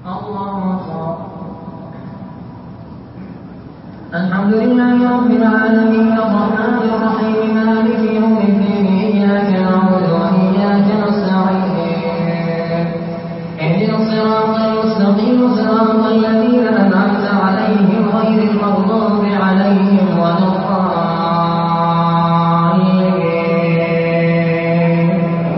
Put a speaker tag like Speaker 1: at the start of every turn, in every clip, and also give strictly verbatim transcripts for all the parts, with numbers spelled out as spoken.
Speaker 1: الحمد لله رب العالمين الرحمن الرحيم مالك يوم الدين إياك نعبد وإياك نستعين اهدنا الصراط المستقيم صراط الذين أنعمت عليهم غير المغضوب عليهم ولا الضالين.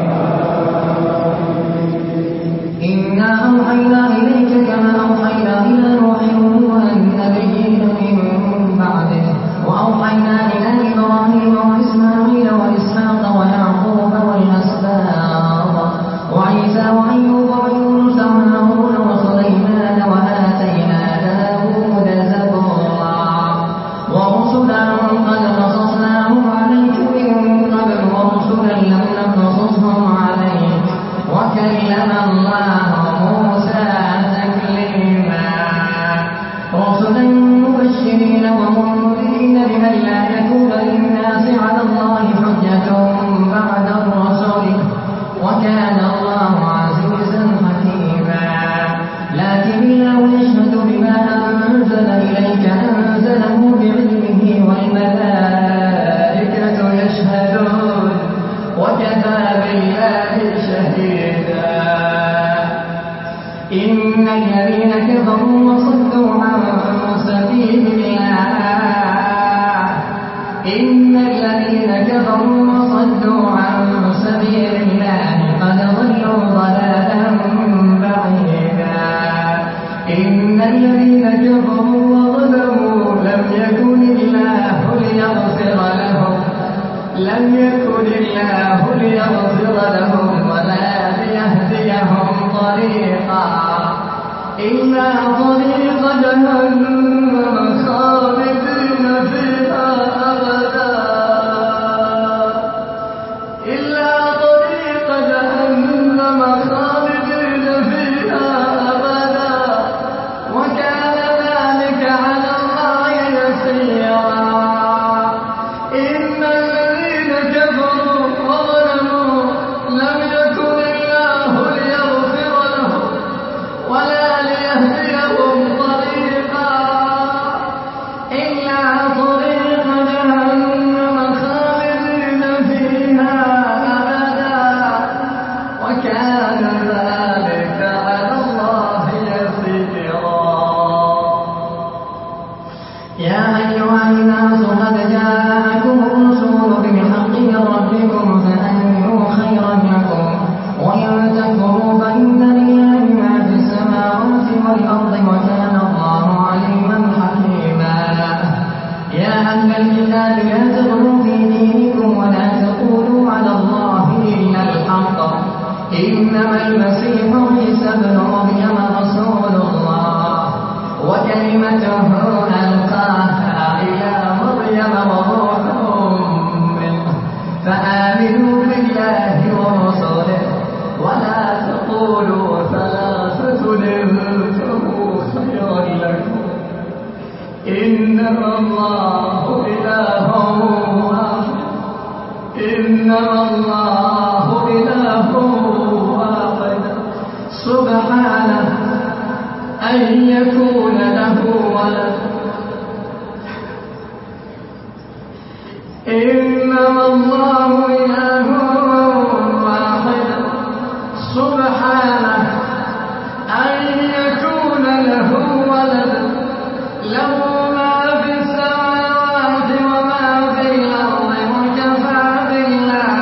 Speaker 1: إنا أوحينا إليك كما أوحينا إلى نوح والنبيين من بعده وأوحينا إلى إبراهيم وإسماعيل وإسحاق ويعقوب والأسباط وعيسى وأيوب ويونس وهارون وسليمان وآتينا داود زبورا ورسلا قد قصصناهم عليك من قبل ورسلا لم نقصصهم عليك وكلم الله موسى تكليما رسلا مبشرين ومنذرين لئلا يكون للناس على الله حجة بعد الرسل وكان الله عزيزا حكيما. لكن الله يشهد بما أنزل إليك أنزله بعلمه والملائكة يشهدون وكفى بالله شهيدا. إن الذين كفروا وصدوا عن سبيل الله إن الذين كفروا وصدوا عن سبيل الله قد ضلوا ضلالا بعيدا. إن الذين كفروا وظلموا لم يكن الله ليغفر لهم لم يكن الله ليغفر لهم ولا ليهديهم طريقا إلا طريق جهنم خالدين فيها أبدا إلا طريق جهنم خالدين فيها أبدا وكان ذلك على الله يسيرا. إن الذين كفروا وظلموا لم يكن الله ليغفر لهم ولا ليهديهم طريقا إلا طريق جهنم خالدين فيها أبدا وكان ذلك على الله يسيرا. يا أيها الناس قد جاءكم الرسول بالحق من ربكم فآمنوا خيرا لكم وإن تكفروا فإن لله ما في السماوات والأرض وكان الله عليما حكيما. يا أهل الكتاب لا تغلوا في دينكم ولا تقولوا على الله إلا الحق إنما المسيح عيسى ابن مريم رسول الله وكلمته ألقاها إلى مريم وروح منه فآمنوا بالله ورسوله ولا تقولوا ثلاثة انتهوا خيرا لكم إنما الله إله واحد إنما الله إله واحد سبحانه أن يكون له ولد إنما الله إله واحد سبحانه أن يكون له ولد له ما في السماوات وما في الأرض وكفى بالله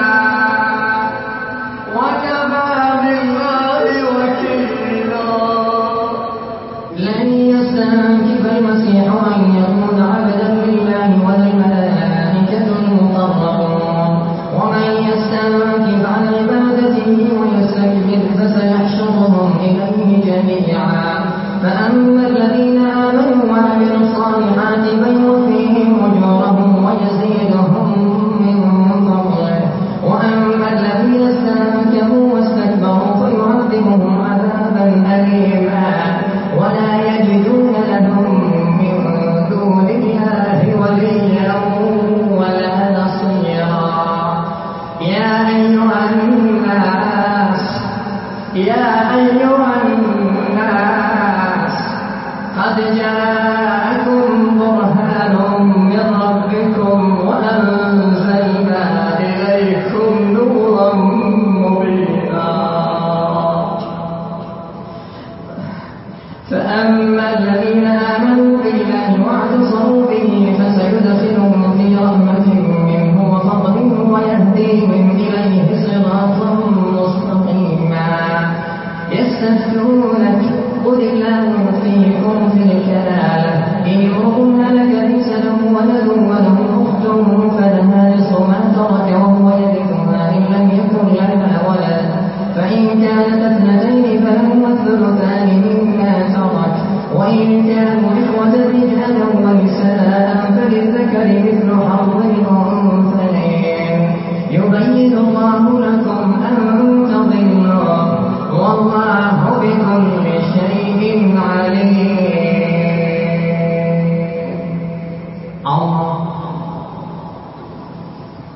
Speaker 1: وكفى بالله وكيلا. لن يستنكف المسيح أن يكون عبدا لله ولا الملائكة المقربون ومن يستنكف عن عبادته ويستكبر فسيحشرهم إليه جميعا. فأما الذين آمنوا وعملوا الصالحات فيوفيهم أجورهم ويزيدهم من فضله وأما الذين استنكفوا واستكبروا فيعذبهم عذابا أليما ولا يجدون لهم من دون الله وليا ولا نصيرا. يا أيها الناس يا أيها الناس فأما الذين آمنوا بالله واعتصموا به فسيدخلهم في رحمة منه وفضل ويهديهم إليه صراطا مستقيما. يستفتونك قل الله يفتيكم في الكلالة إن امرؤ هلك ليس له ولد وله أخت فلها نصف ما ترك وهو يرثها إن لم يكن لها ولد فإن كانت اثنتين فلهما الثلثان مما ترك وإن كانوا إخوة رجالا ونساء فللذكر مثل حظ الأنثيين يبين الله لكم أن تضلوا والله بكل شيء عليم. Allah